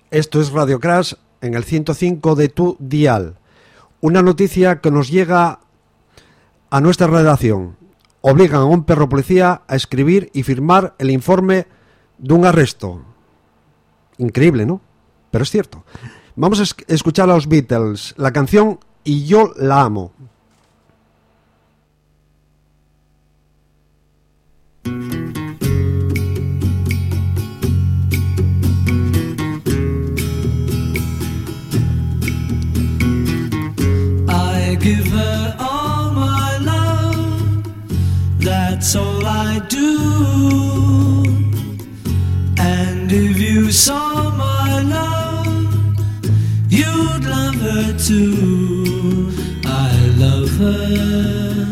Esto es Radio Crash en el 105 de tu dial. Una noticia que nos llega a nuestra redacción. Obligan a un perro policía a escribir y firmar el informe de un arresto. Increíble, ¿no? Pero es cierto. Vamos a escuchar a los Beatles, la canción Y yo la amo. I give her all my love, that's all I do. And if you saw my love, you'd love her too. I love her.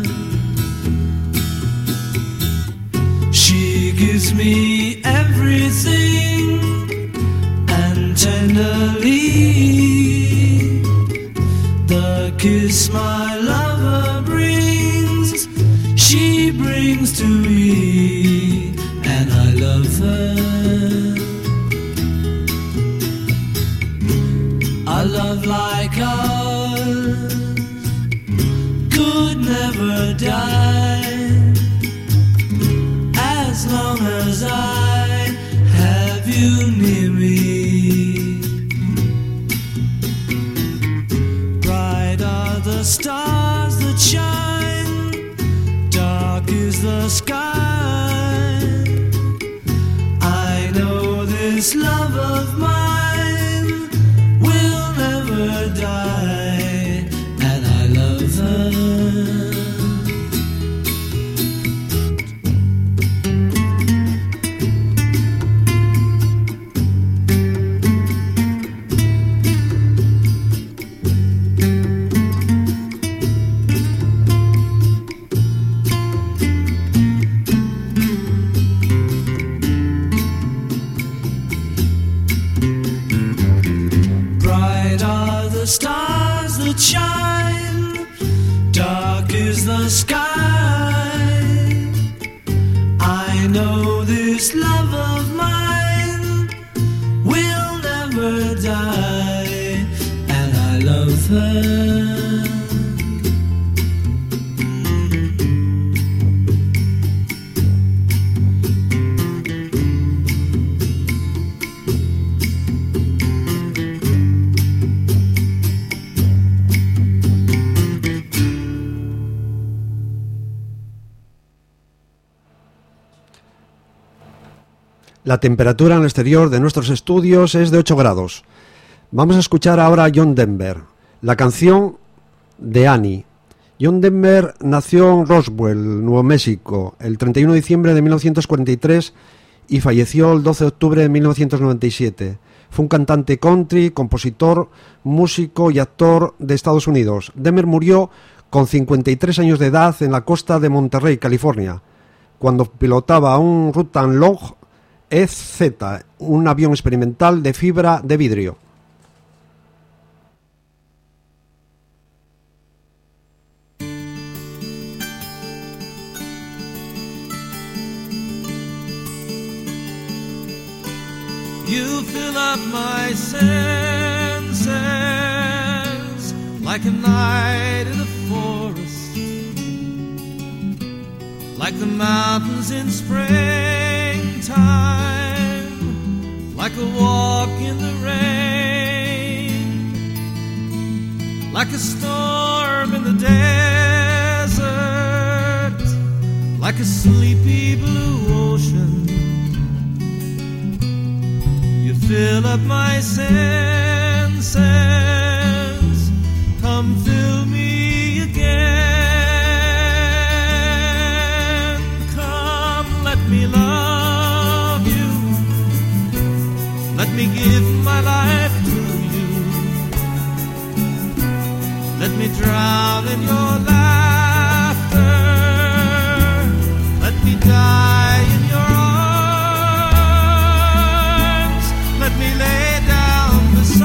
She gives me everything, and tenderly the kiss my lover brings, she brings to me, and I love her. A love like ours could never die, as long as I have you near me. Bright are the stars that shine, dark is the sky. I know this love of mine will never die, and I love her. Stars that shine, dark is the sky. I know this love of mine will never die, and I love her. La temperatura en el exterior de nuestros estudios es de 8 grados. Vamos a escuchar ahora a John Denver, la canción de Annie. John Denver nació en Roswell, Nuevo México, el 31 de diciembre de 1943 y falleció el 12 de octubre de 1997. Fue un cantante country, compositor, músico y actor de Estados Unidos. Denver murió con 53 años de edad en la costa de Monterrey, California, cuando pilotaba un Rutan Log EZ, un avión experimental de fibra de vidrio. You fill up my senses like a night in a forest, like the mountains in springtime, like a walk in the rain, like a storm in the desert, like a sleepy blue ocean. You fill up my senses, come fill me again. Come, let me love you, let me give my life to you, let me drown in your laughter, let me die in your arms, let me lay down beside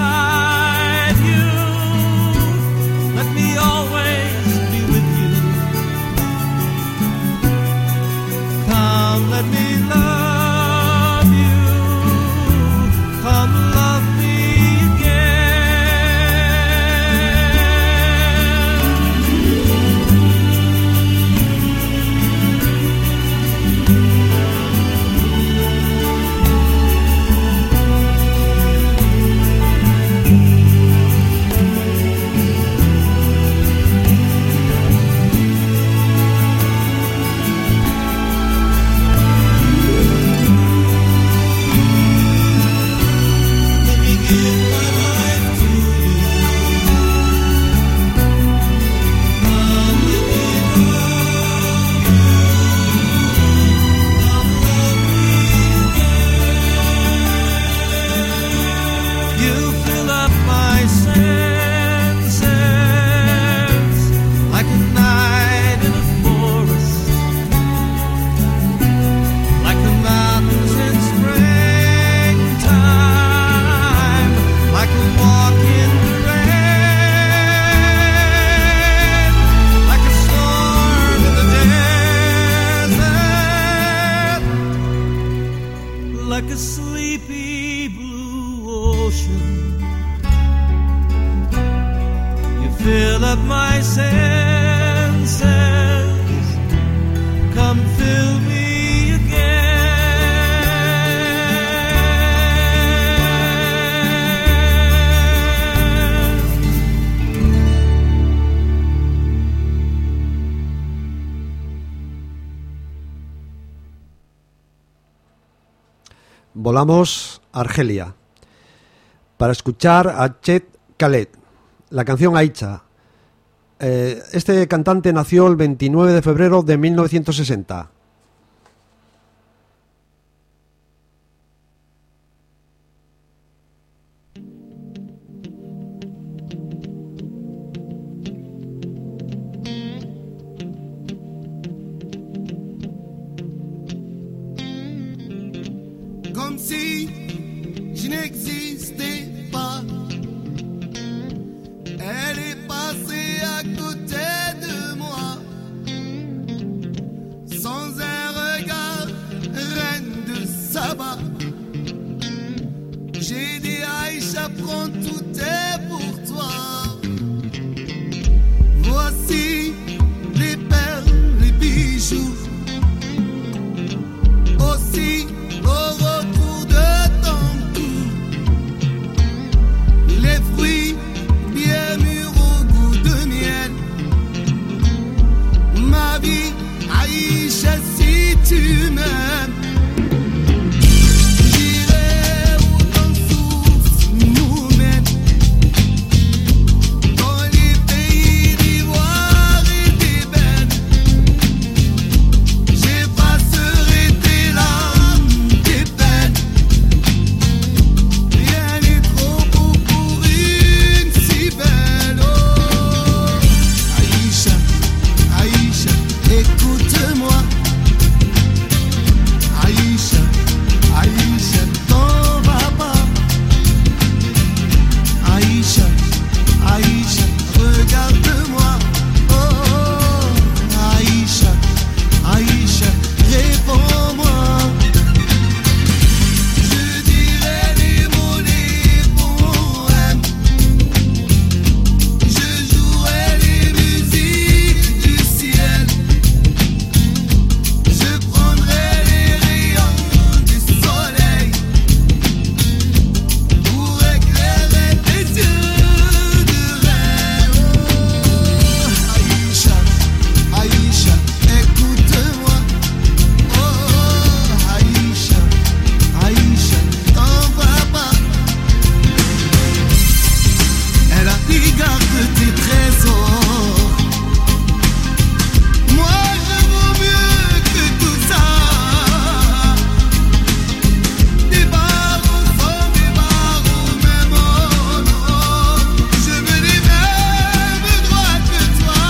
volamos a Argelia para escuchar a Chet Khaled, la canción Aisha. Este cantante nació el 29 de febrero de 1960. Comme si je n'existais pas. Elle est passée à côté de moi, sans un regard, reine de Saba. J'ai dit Aïcha, prends tout est pour toi. Voici les perles, les bijoux, aussi au retour de ton cou, les fruits bien mûrs au goût de miel. Ma vie, Aïcha, si tu m'aimes, j'irai où ton souffle nous mène, dans les pays d'ivoire et d'ébène. J'effacerai tes larmes, tes peines. Rien n'est trop beau pour une si belle. Oh, Aïcha, Aïcha, écoute-moi. Aïcha, Aïcha, t'en vas pas. Aïcha, Aïcha, regarde-moi. Oh, Aïcha, Aïcha, réponds-moi. Je dirai les mots, les poèmes. Je jouerai les musiques du ciel. Je prendrai les rayons du soleil pour éclairer tes yeux de rêve. Oh, Aïcha, Aïcha, écoute-moi. Oh, Aïcha, Aïcha, t'en vas pas. Elle a dit garde tes trésors. Moi je vaux mieux que tout ça. Des barreaux sans des barreaux, même oh non. Je veux les mêmes droits que toi.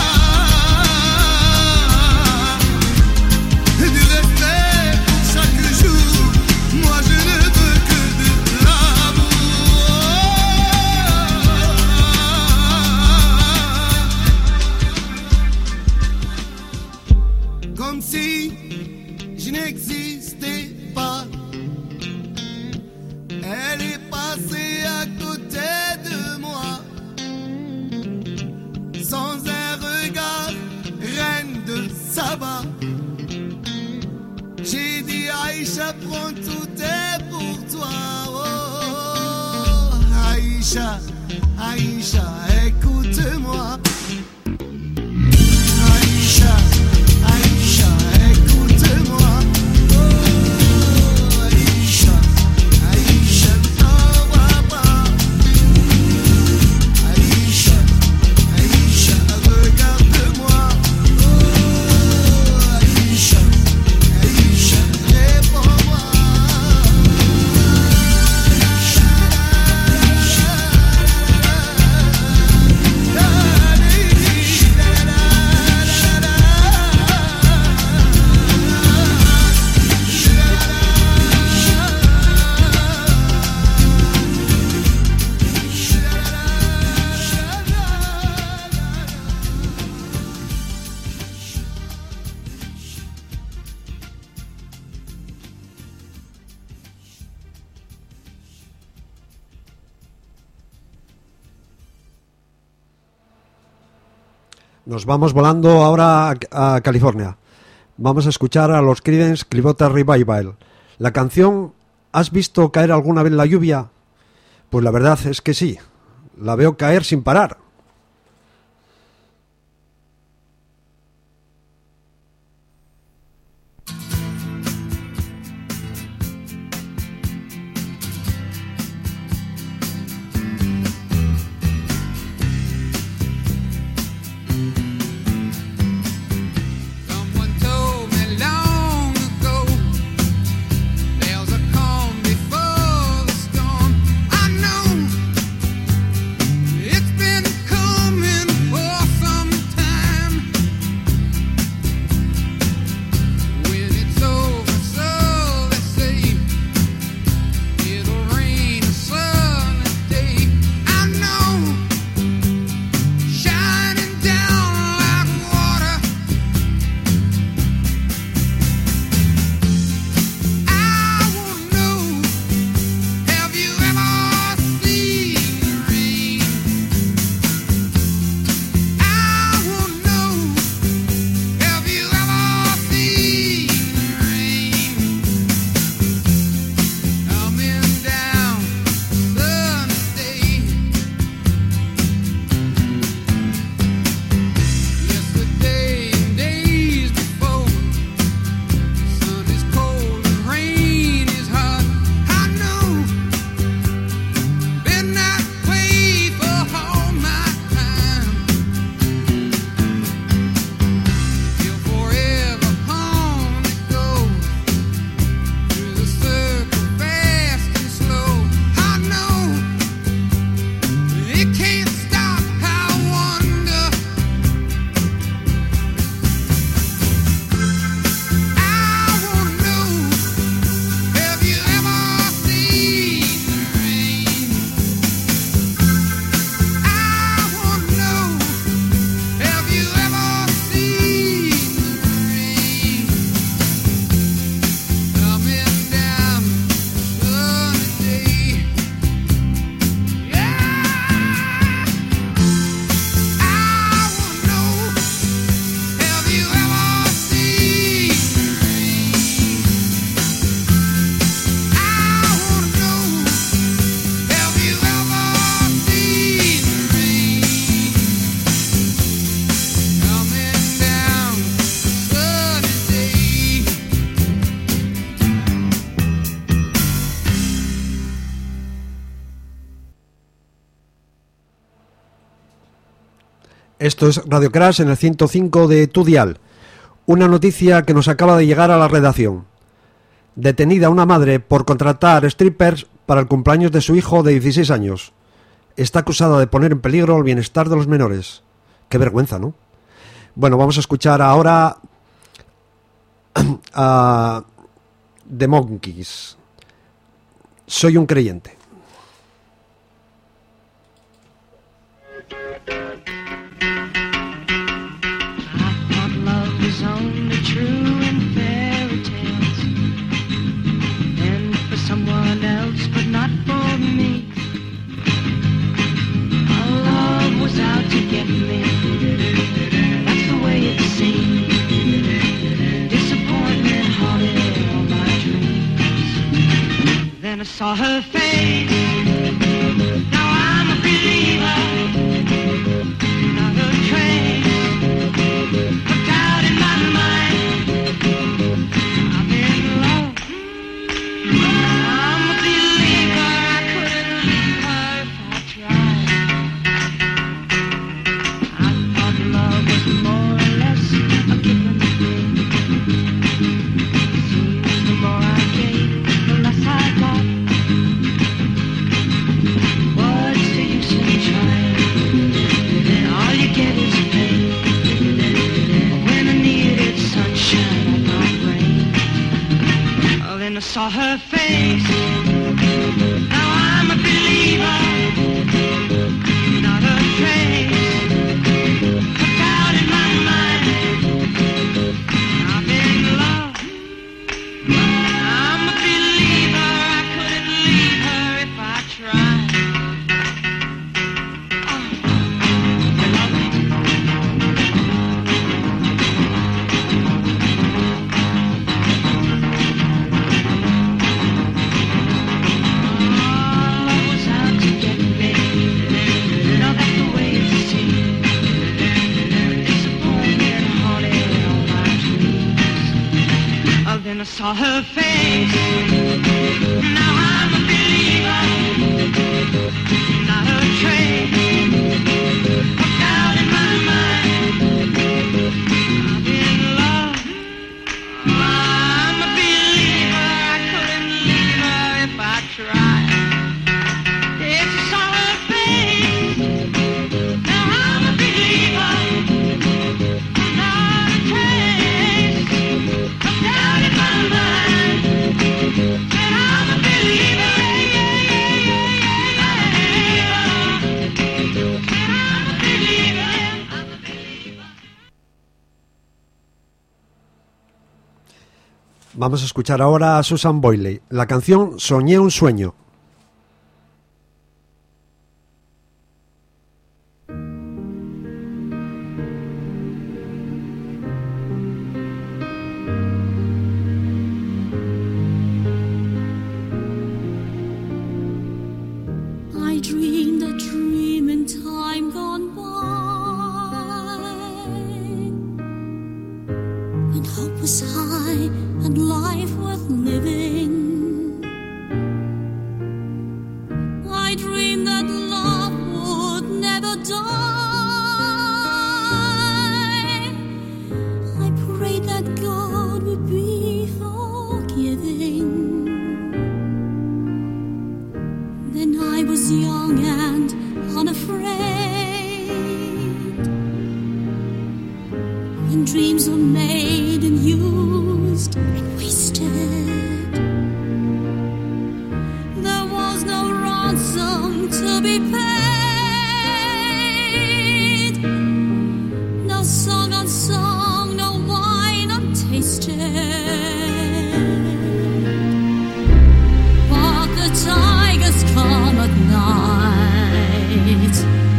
Du respect pour chaque jour. Moi je ne veux que de l'amour. Comme si je n'existais pas. Elle est passée à côté de moi, sans un regard, reine de Saba. J'ai dit Aïcha, prends tout est pour toi. Oh, Aïcha, Aïcha, écoute-moi. Aïcha, Aïcha, écoute-moi. Oh, Aïcha, Aïcha, t'en vas pas. Aïcha, Aïcha, regarde-moi. Oh, Aïcha, Aïcha, réponds-moi. Nos vamos volando ahora a California. Vamos a escuchar a los Creedence Clearwater Revival. La canción ¿Has visto caer alguna vez la lluvia? Pues la verdad es que sí. La veo caer sin parar. Esto es Radio Crash en el 105 de tu dial. Una noticia que nos acaba de llegar a la redacción. Detenida una madre por contratar strippers para el cumpleaños de su hijo de 16 años. Está acusada de poner en peligro el bienestar de los menores. Qué vergüenza, ¿no? Bueno, vamos a escuchar ahora a The Monkees. Soy un creyente. Someone else, but not for me. Our love was out to get me. That's the way it seemed. Disappointment haunted all my dreams. Then I saw her face. Now I'm a believer. Not a trace of doubt in my mind. I'm in love. Saw her face. Now I'm a believer. Not a trace of doubt in my mind. I'm in love. I'm a believer. I couldn't leave her if I tried. I saw her face. Now I'm a believer. Not a trace of doubt in my mind. I'm in love. I'm a believer. I couldn't leave her if I tried. Yes, I saw her face. Now I'm a believer. Not a trace of doubt in my mind. And I'm a believer. And I'm a believer. Vamos a escuchar ahora a Susan Boyle, la canción Soñé un sueño. I dreamed a dream in time gone by, when hope was high and life worth living. I dreamed that love would never die. I prayed that God would be forgiving. Then I was young and unafraid. When dreams were made and used and wasted, there was no ransom to be paid. No song unsung, no wine untasted. But the tigers come at night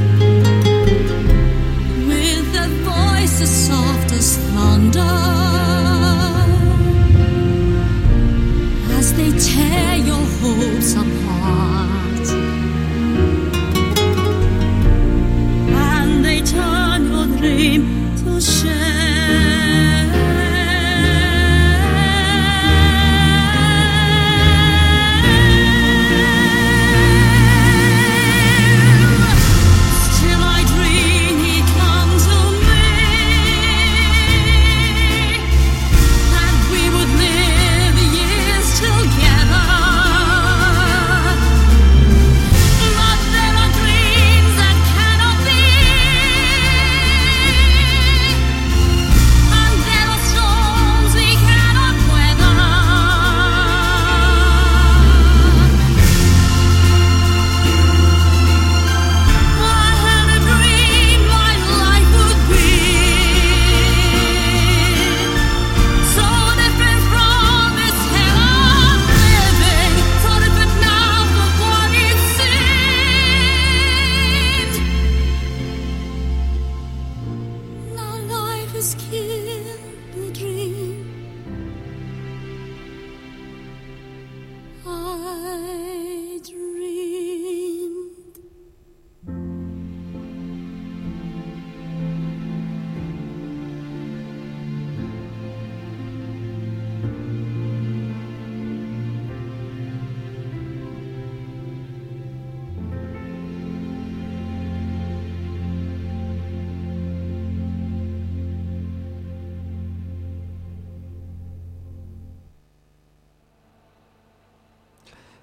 with their voices soft as thunder.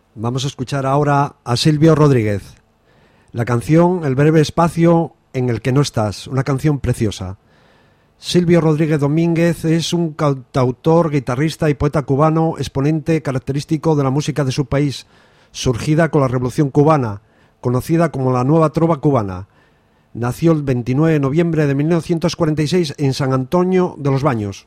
Vamos a escuchar ahora a Silvio Rodríguez. La canción El breve espacio en el que no estás, una canción preciosa. Silvio Rodríguez Domínguez es un cantautor, guitarrista y poeta cubano, exponente característico de la música de su país, surgida con la Revolución Cubana, conocida como la Nueva Trova Cubana. Nació el 29 de noviembre de 1946 en San Antonio de los Baños.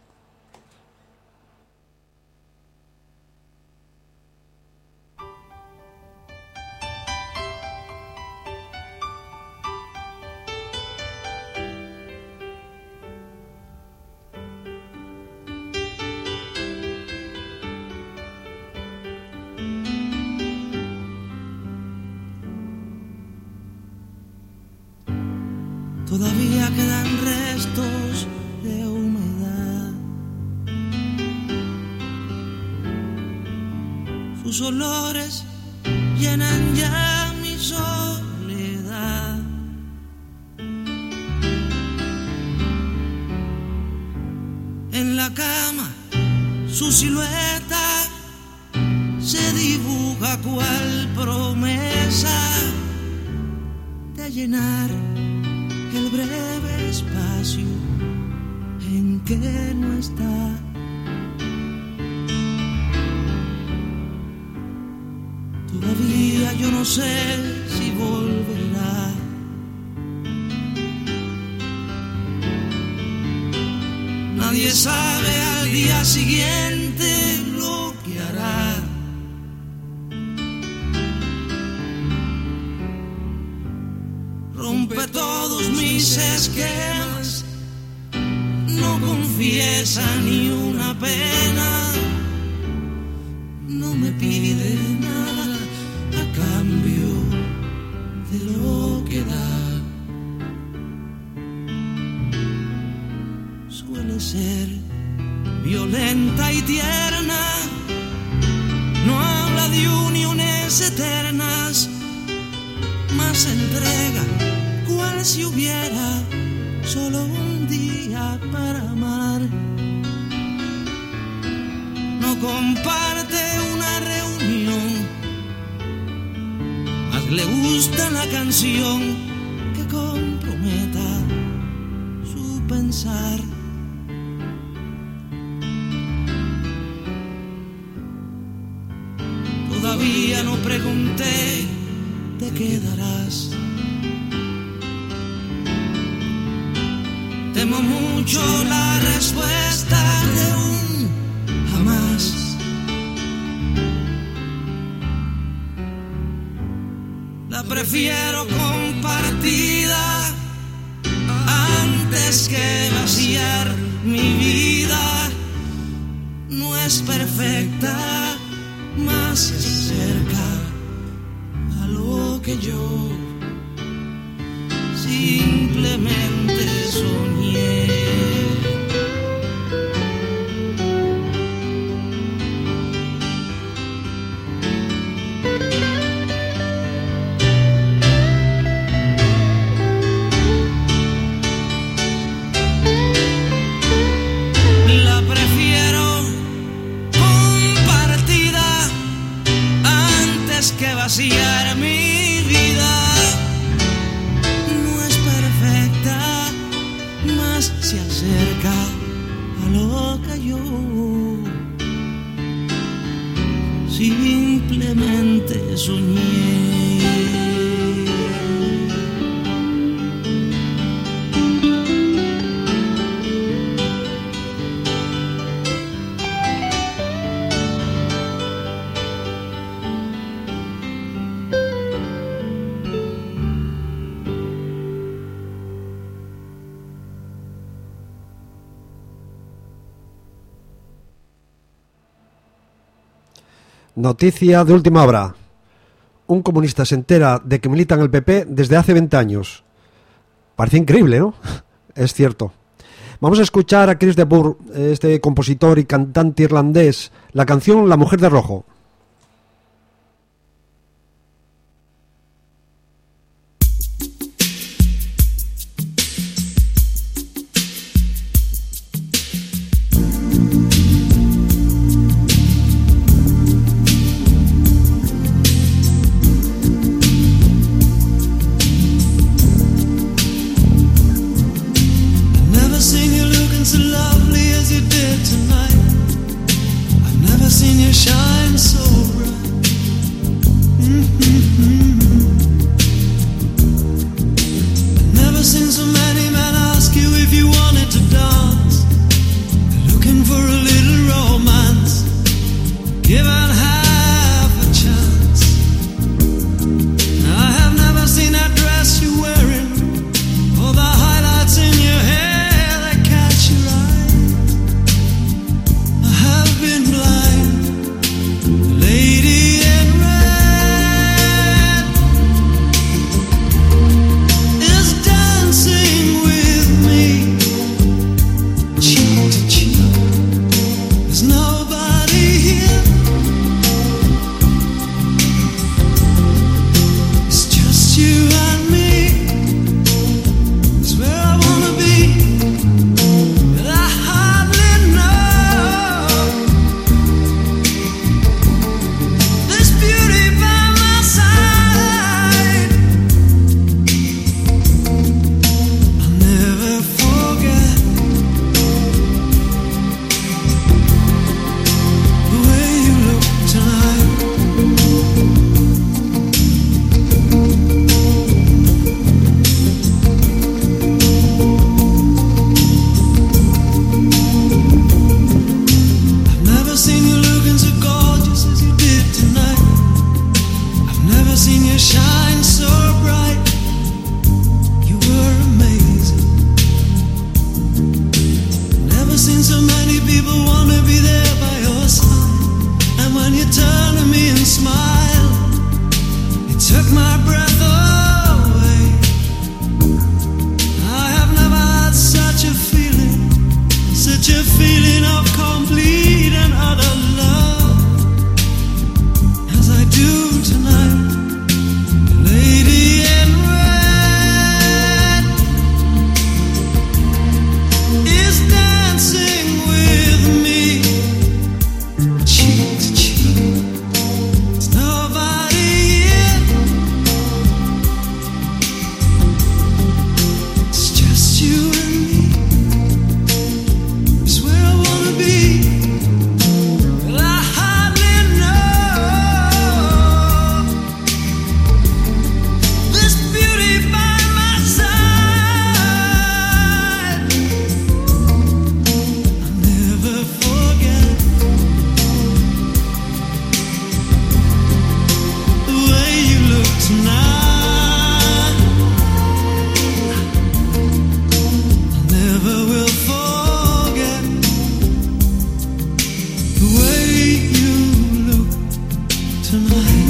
Todavía quedan restos de humedad. Sus olores llenan ya mi soledad. En la cama su silueta se dibuja cual promesa de llenar el breve espacio en que no está. Todavía yo no sé si volverá. Nadie sabe al día siguiente lo que hará. Rompe todos mis esquemas, no confiesa ni una pena, no me pide nada a cambio de lo que da. Suele ser violenta y tierna, no habla de uniones eternas, más entrega cual si hubiera solo un día para amar. No comparte una reunión, más le gusta la canción que comprometa su pensar. Todavía no pregunté, ¿te quedarás? Temo mucho la respuesta de un jamás. La prefiero compartida antes que vaciar mi vida. No es perfecta, más se acerca a lo que yo simplemente soñé. La prefiero compartida antes que vaciar mi vida. No es perfecta, más se acerca a lo que yo simplemente soñé. Noticia de última hora. Un comunista se entera de que milita en el PP desde hace 20 años. Parece increíble, ¿no? Es cierto. Vamos a escuchar a Chris de Burgh, este compositor y cantante irlandés, la canción La mujer de rojo. seen you shine so bright. I've never seen so many men ask you if you wanted to dance. They're looking for a little romance, given half a chance. I have never seen that dress you're wearing, or the highlights in your hair that catch your eye. I have been blind. The lady in red is dancing with me, cheek to cheek. There's nobody here. It's just you and me. It's where I wanna be, but I hardly know this beauty by my side. I'll never forget the way you look tonight. I've never seen you looking so gorgeous as you did tonight. I've never seen you shine so bright. You were amazing. Never seen so many people wanna be there by your side. And when you turn to me and smile, it took my breath away. I have never had such a feeling of complete and utter love as I do tonight. The lady in red is dancing with me, cheek to cheek. There's nobody here. It's just you and me. It's where I wanna be, but I hardly know this beauty by my side. I'll never forget the way you look tonight. I never will forget the way you look tonight.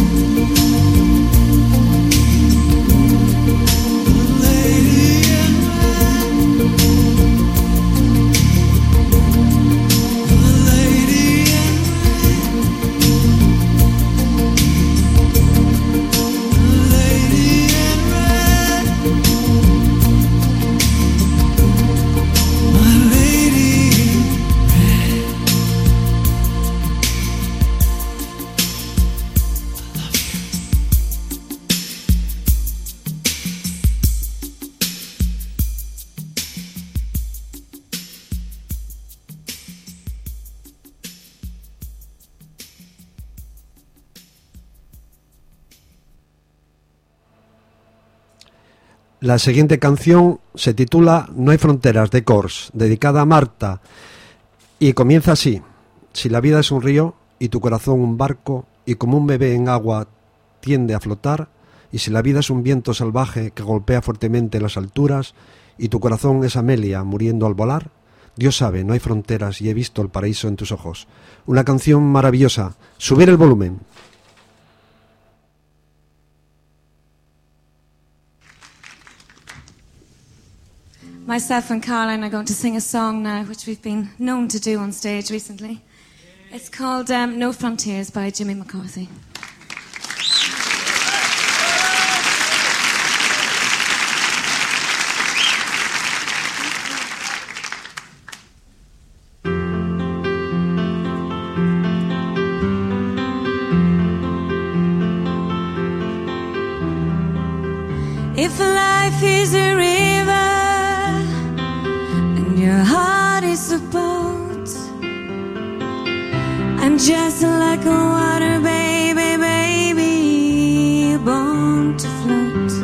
The lady in red. The lady in red. The lady in red. My lady in red. La siguiente canción se titula No hay fronteras, de Corrs, dedicada a Marta, y comienza así: si la vida es un río y tu corazón un barco, y como un bebé en agua tiende a flotar, y si la vida es un viento salvaje que golpea fuertemente las alturas, y tu corazón es Amelia muriendo al volar, Dios sabe, no hay fronteras y he visto el paraíso en tus ojos. Una canción maravillosa. Subir el volumen. Myself and Caroline are going to sing a song now, which we've been known to do on stage recently. It's called No Frontiers by Jimmy McCarthy. If life is a river and your heart is a boat, and just like a water baby, baby, born to float.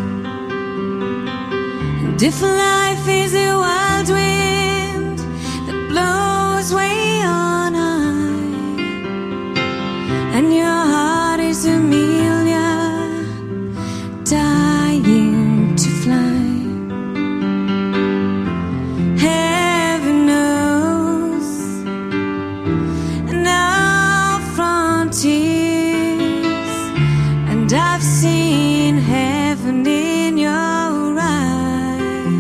And if life is a wild wind that blows way on high, and your heart is Amelia, dying to fly, heaven knows no frontiers, and I've seen heaven in your eyes.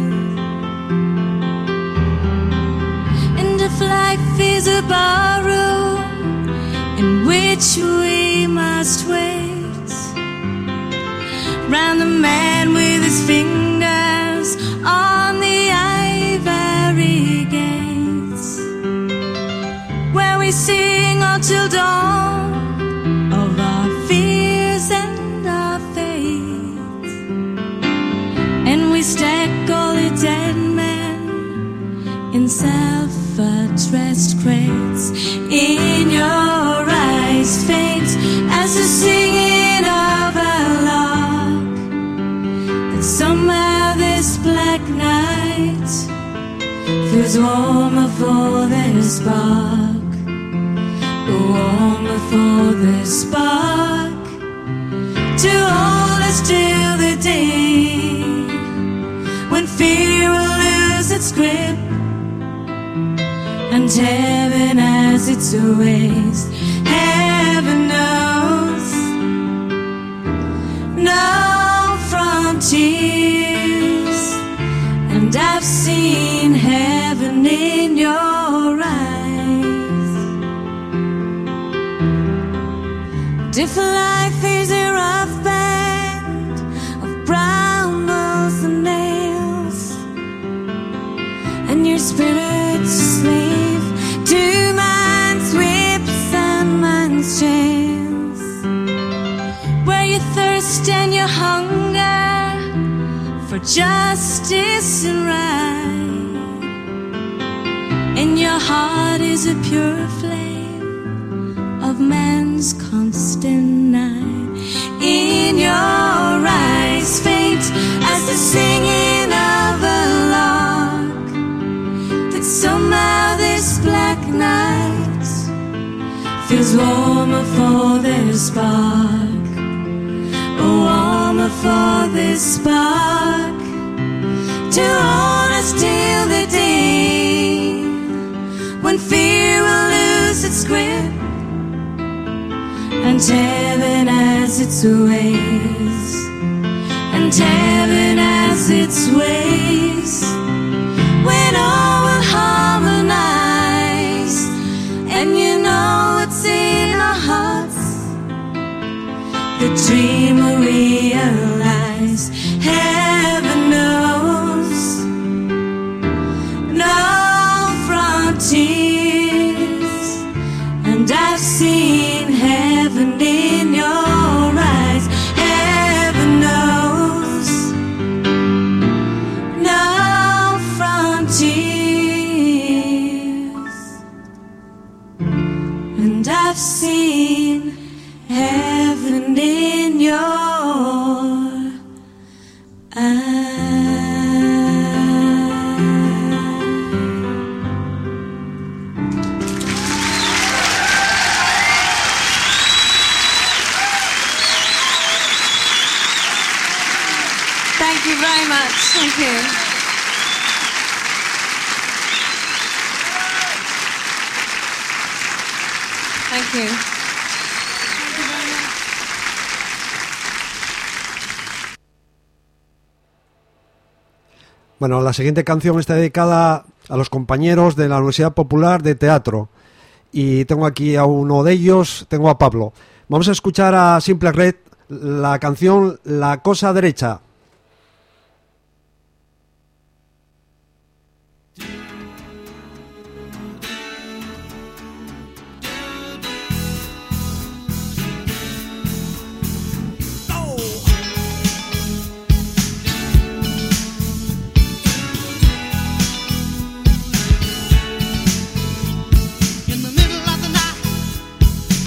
And if life is a barroom in which we must wait round the man with his fingers on the ivory gates, where we sing all till dawn of our fears and our faith, and we stack all the dead men in self-addressed crates. In your eyes faint as the singing of a lark, that somehow this black night feels warmer for their spark, warmer for their spark, to hold us till the day when fear will lose its grip and heaven has its ways. Heaven knows no frontiers, and I've seen heaven in your eyes. And if life is a rough band of brown balls and nails, and your spirit's a slave to man's whips and man's chains, where you thirst and you hunger for justice and right, and your heart is a pure flame of man's constant night. In your eyes faint as the singing of a lark, that somehow this black night feels warmer for their spark, warmer for this spark, to hold us till the day when fear will lose its grip and heaven has its ways, and heaven has its ways, when all will harmonize, and you know what's in our hearts, the dream will realize. Heaven knows no frontiers, and I've seen heaven in your eyes. Heaven knows no frontiers, and I've seen heaven in your eyes. Thank you very much. Thank you. Thank you. Bueno, la siguiente canción está dedicada a los compañeros de la Universidad Popular de Teatro. Y tengo aquí a uno de ellos, tengo a Pablo. Vamos a escuchar a Simple Red la canción La Cosa Derecha. In the middle of the night,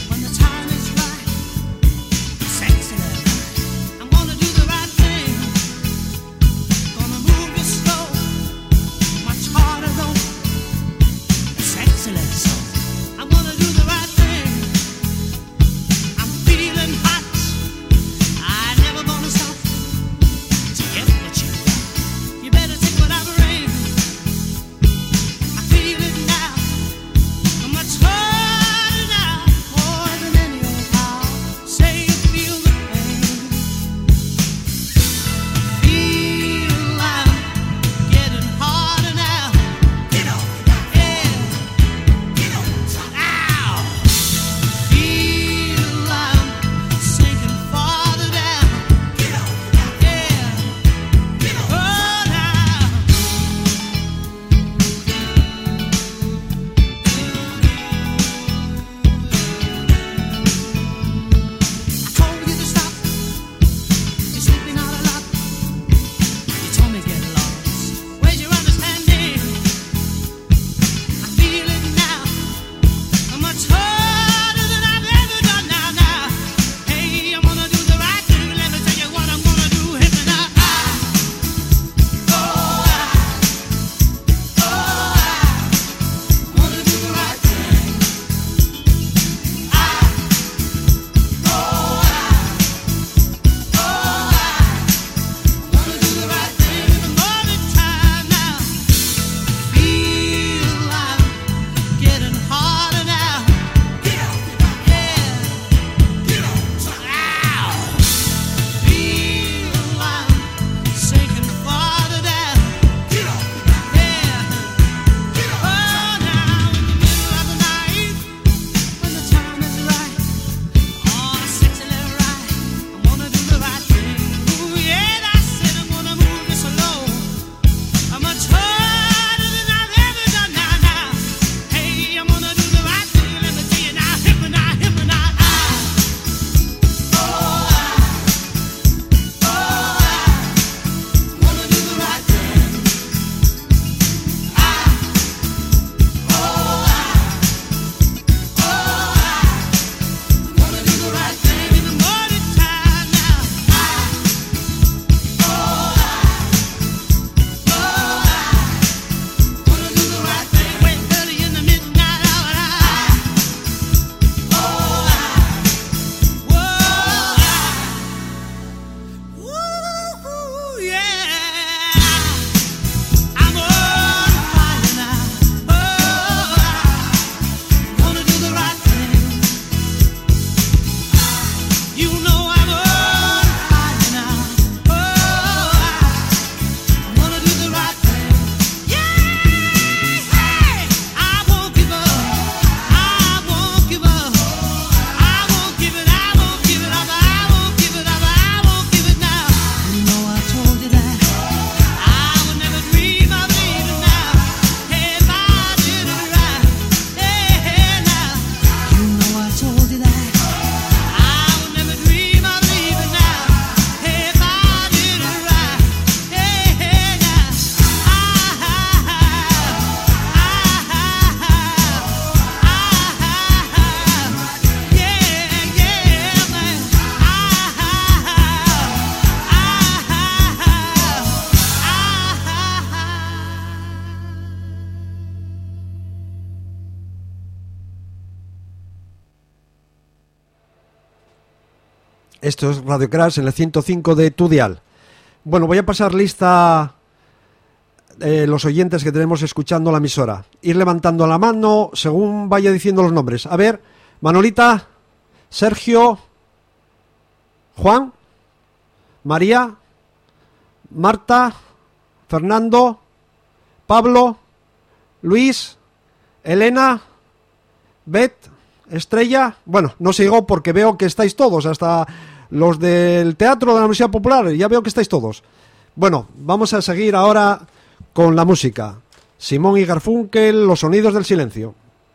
Esto es Radio Crash en el 105 de tu dial. Bueno, voy a pasar lista los oyentes que tenemos escuchando la emisora. Ir levantando la mano según vaya diciendo los nombres. A ver, Manolita, Sergio, Juan, María, Marta, Fernando, Pablo, Luis, Elena, Bet, Estrella. Bueno, no sigo porque veo que estáis todos, hasta los del Teatro de la Universidad Popular, ya veo que estáis todos. Bueno, vamos a seguir ahora con la música. Simón y Garfunkel, Los sonidos del silencio.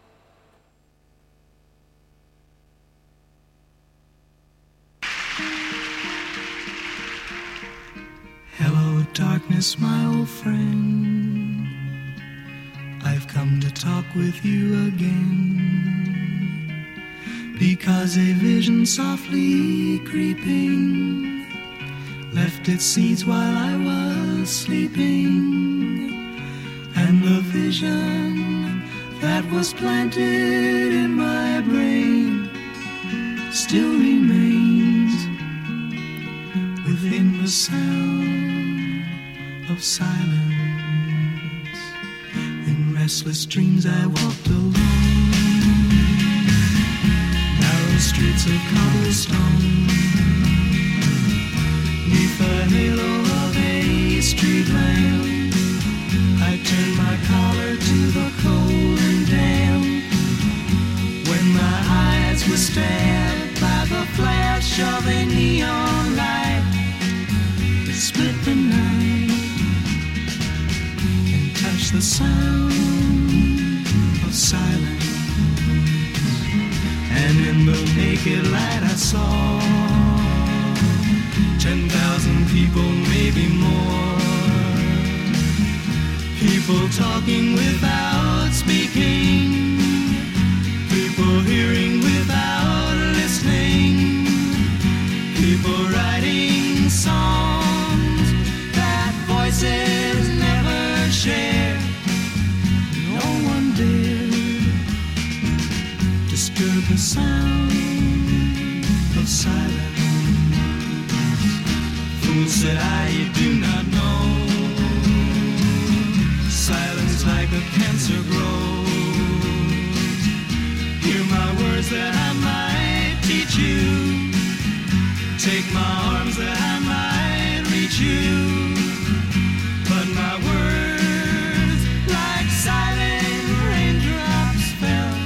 Hello, darkness, my old friend. I've come to talk with you again, because a vision softly creeping left its seeds while I was sleeping, and the vision that was planted in my brain still remains within the sound of silence. In restless dreams I walked alone, narrow streets of cobblestone, neath the halo of a street lamp. I turned my collar to the cold and damp, when my eyes were stabbed by the flash of a neon light that split the night and touched the sound of silence. And in the naked light I saw 10,000 people, maybe more, people talking without speaking, people hearing without listening, people writing songs that voices never share. No one dared disturb the sound of silence. Fool, said I, you do not know, silence like a cancer grows. Hear my words that I might teach you, take my arms that I might reach you, but my words like silent raindrops fell,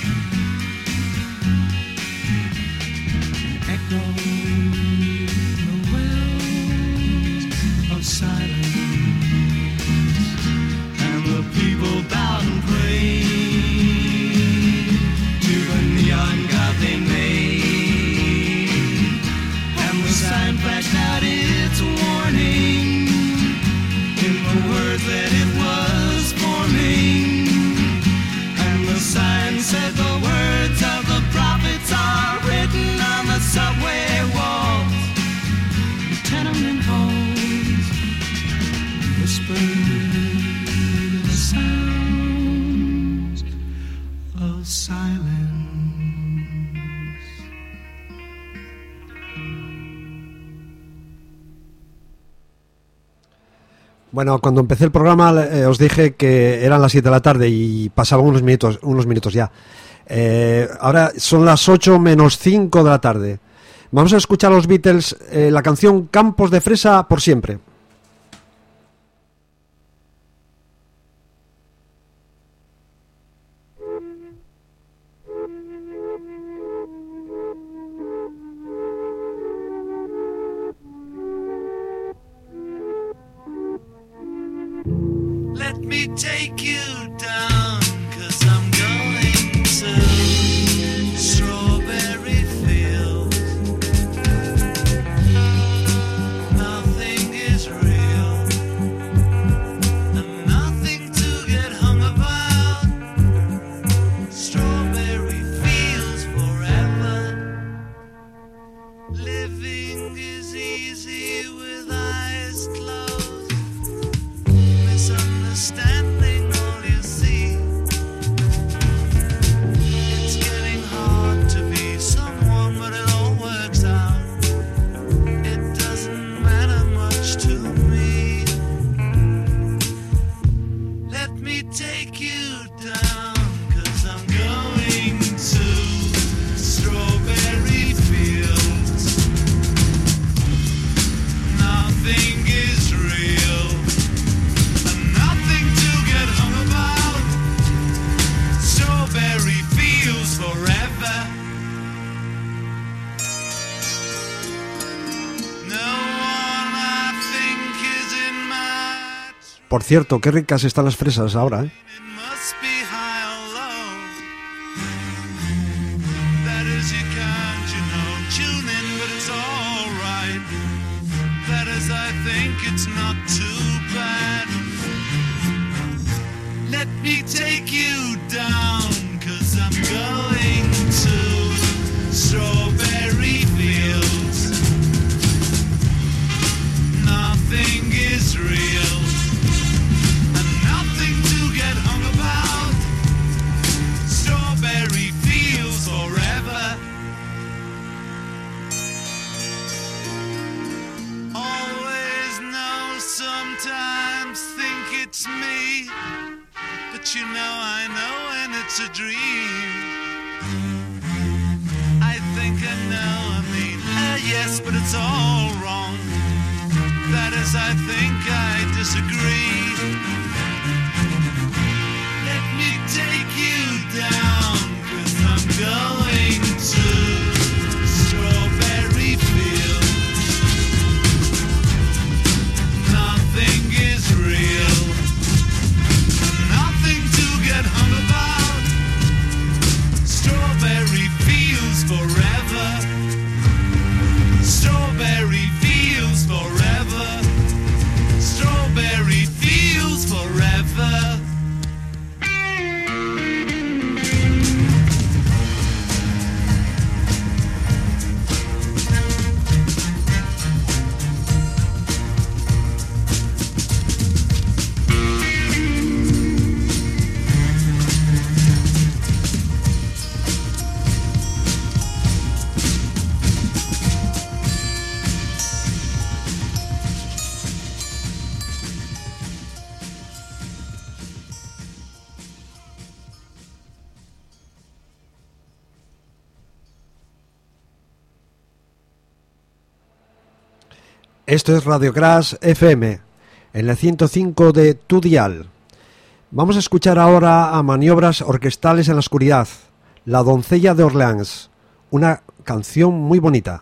echoed the wells of silence. People bowed and prayed to the neon god they made, and the sign flashed out its warning in the words that it was forming, and the sign said the words of the prophets are written on the subway walls, the tenement halls, whispered sounds of silence. Bueno, cuando empecé el programa os dije que eran las 7 de la tarde y pasaban unos minutos ya. Ahora son las 8 menos 5 de la tarde. Vamos a escuchar a los Beatles la canción Campos de Fresa por siempre. Let me take you down, 'cause I'm going to strawberry fields. Nothing is real, and nothing to get hung about. Strawberry fields forever. Living is easy with eyes closed. Misunderstanding all you see. Por cierto, qué ricas están las fresas ahora, ¿eh? It must be high or low. That is, you can't, tune in, but it's alright. That is, I think it's not too bad. Let me take you down, 'cause I'm going to strawberry fields. Nothing is real, and nothing to get hung about. Strawberry fields forever. Always know, sometimes think it's me, but I know when it's a dream. I think I know, yes, but it's all wrong. That is, I think I disagree. Let me take you down, 'cause I'm going to strawberry fields. Nothing is real, nothing to get hung about. Strawberry fields forever. Strawberry fields forever. Strawberry fields forever. Esto es Radio Crash FM, en la 105 de tu dial. Vamos a escuchar ahora a Maniobras Orquestales en la Oscuridad, La Doncella de Orleans, una canción muy bonita.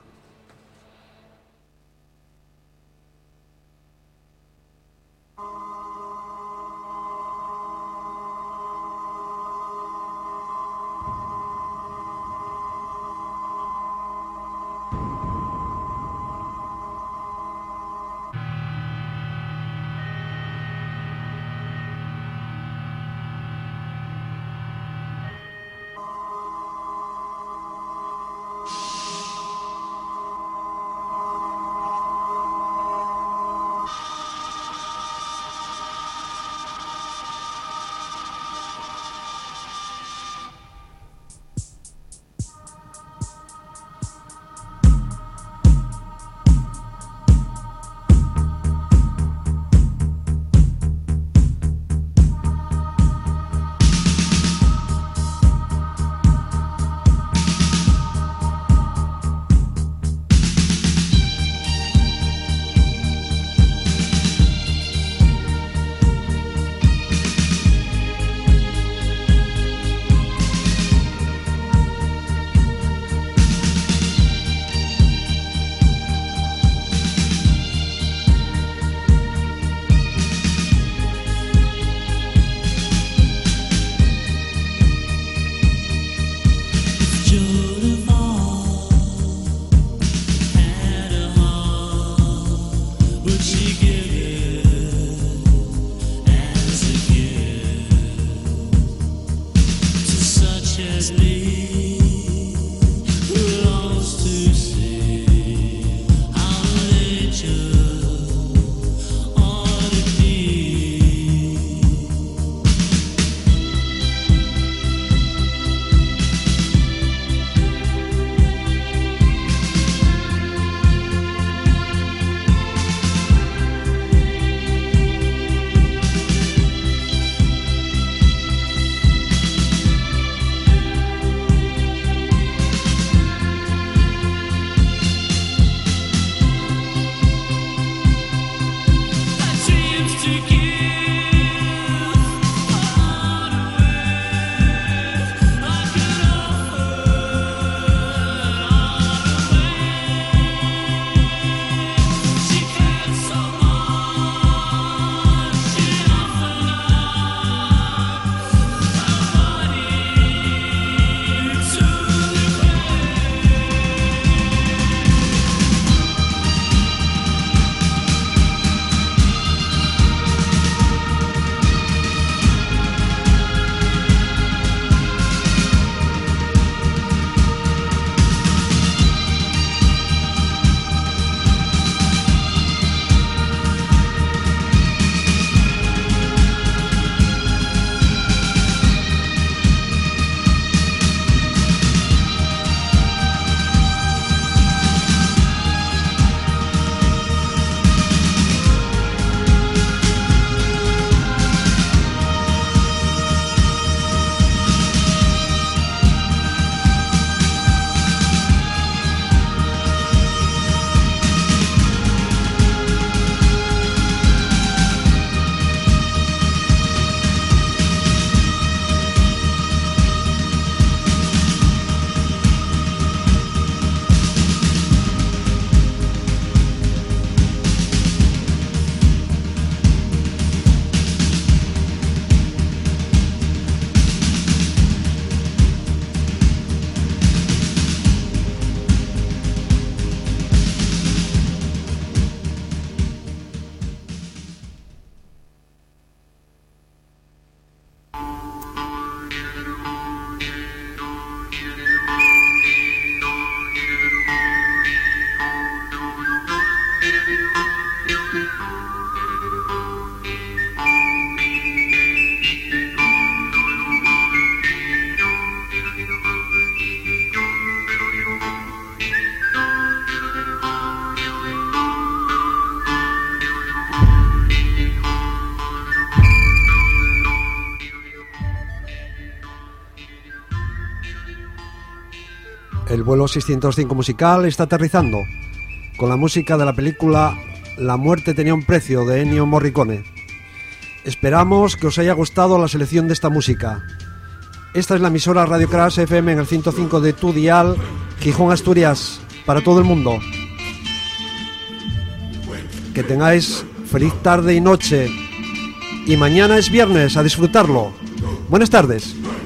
El vuelo 605 musical está aterrizando con la música de la película La muerte tenía un precio de Ennio Morricone. Esperamos que os haya gustado la selección de esta música. Esta es la emisora Radio Crash FM en el 105 de tu dial, Gijón, Asturias, para todo el mundo. Que tengáis feliz tarde y noche. Y mañana es viernes, a disfrutarlo. Buenas tardes.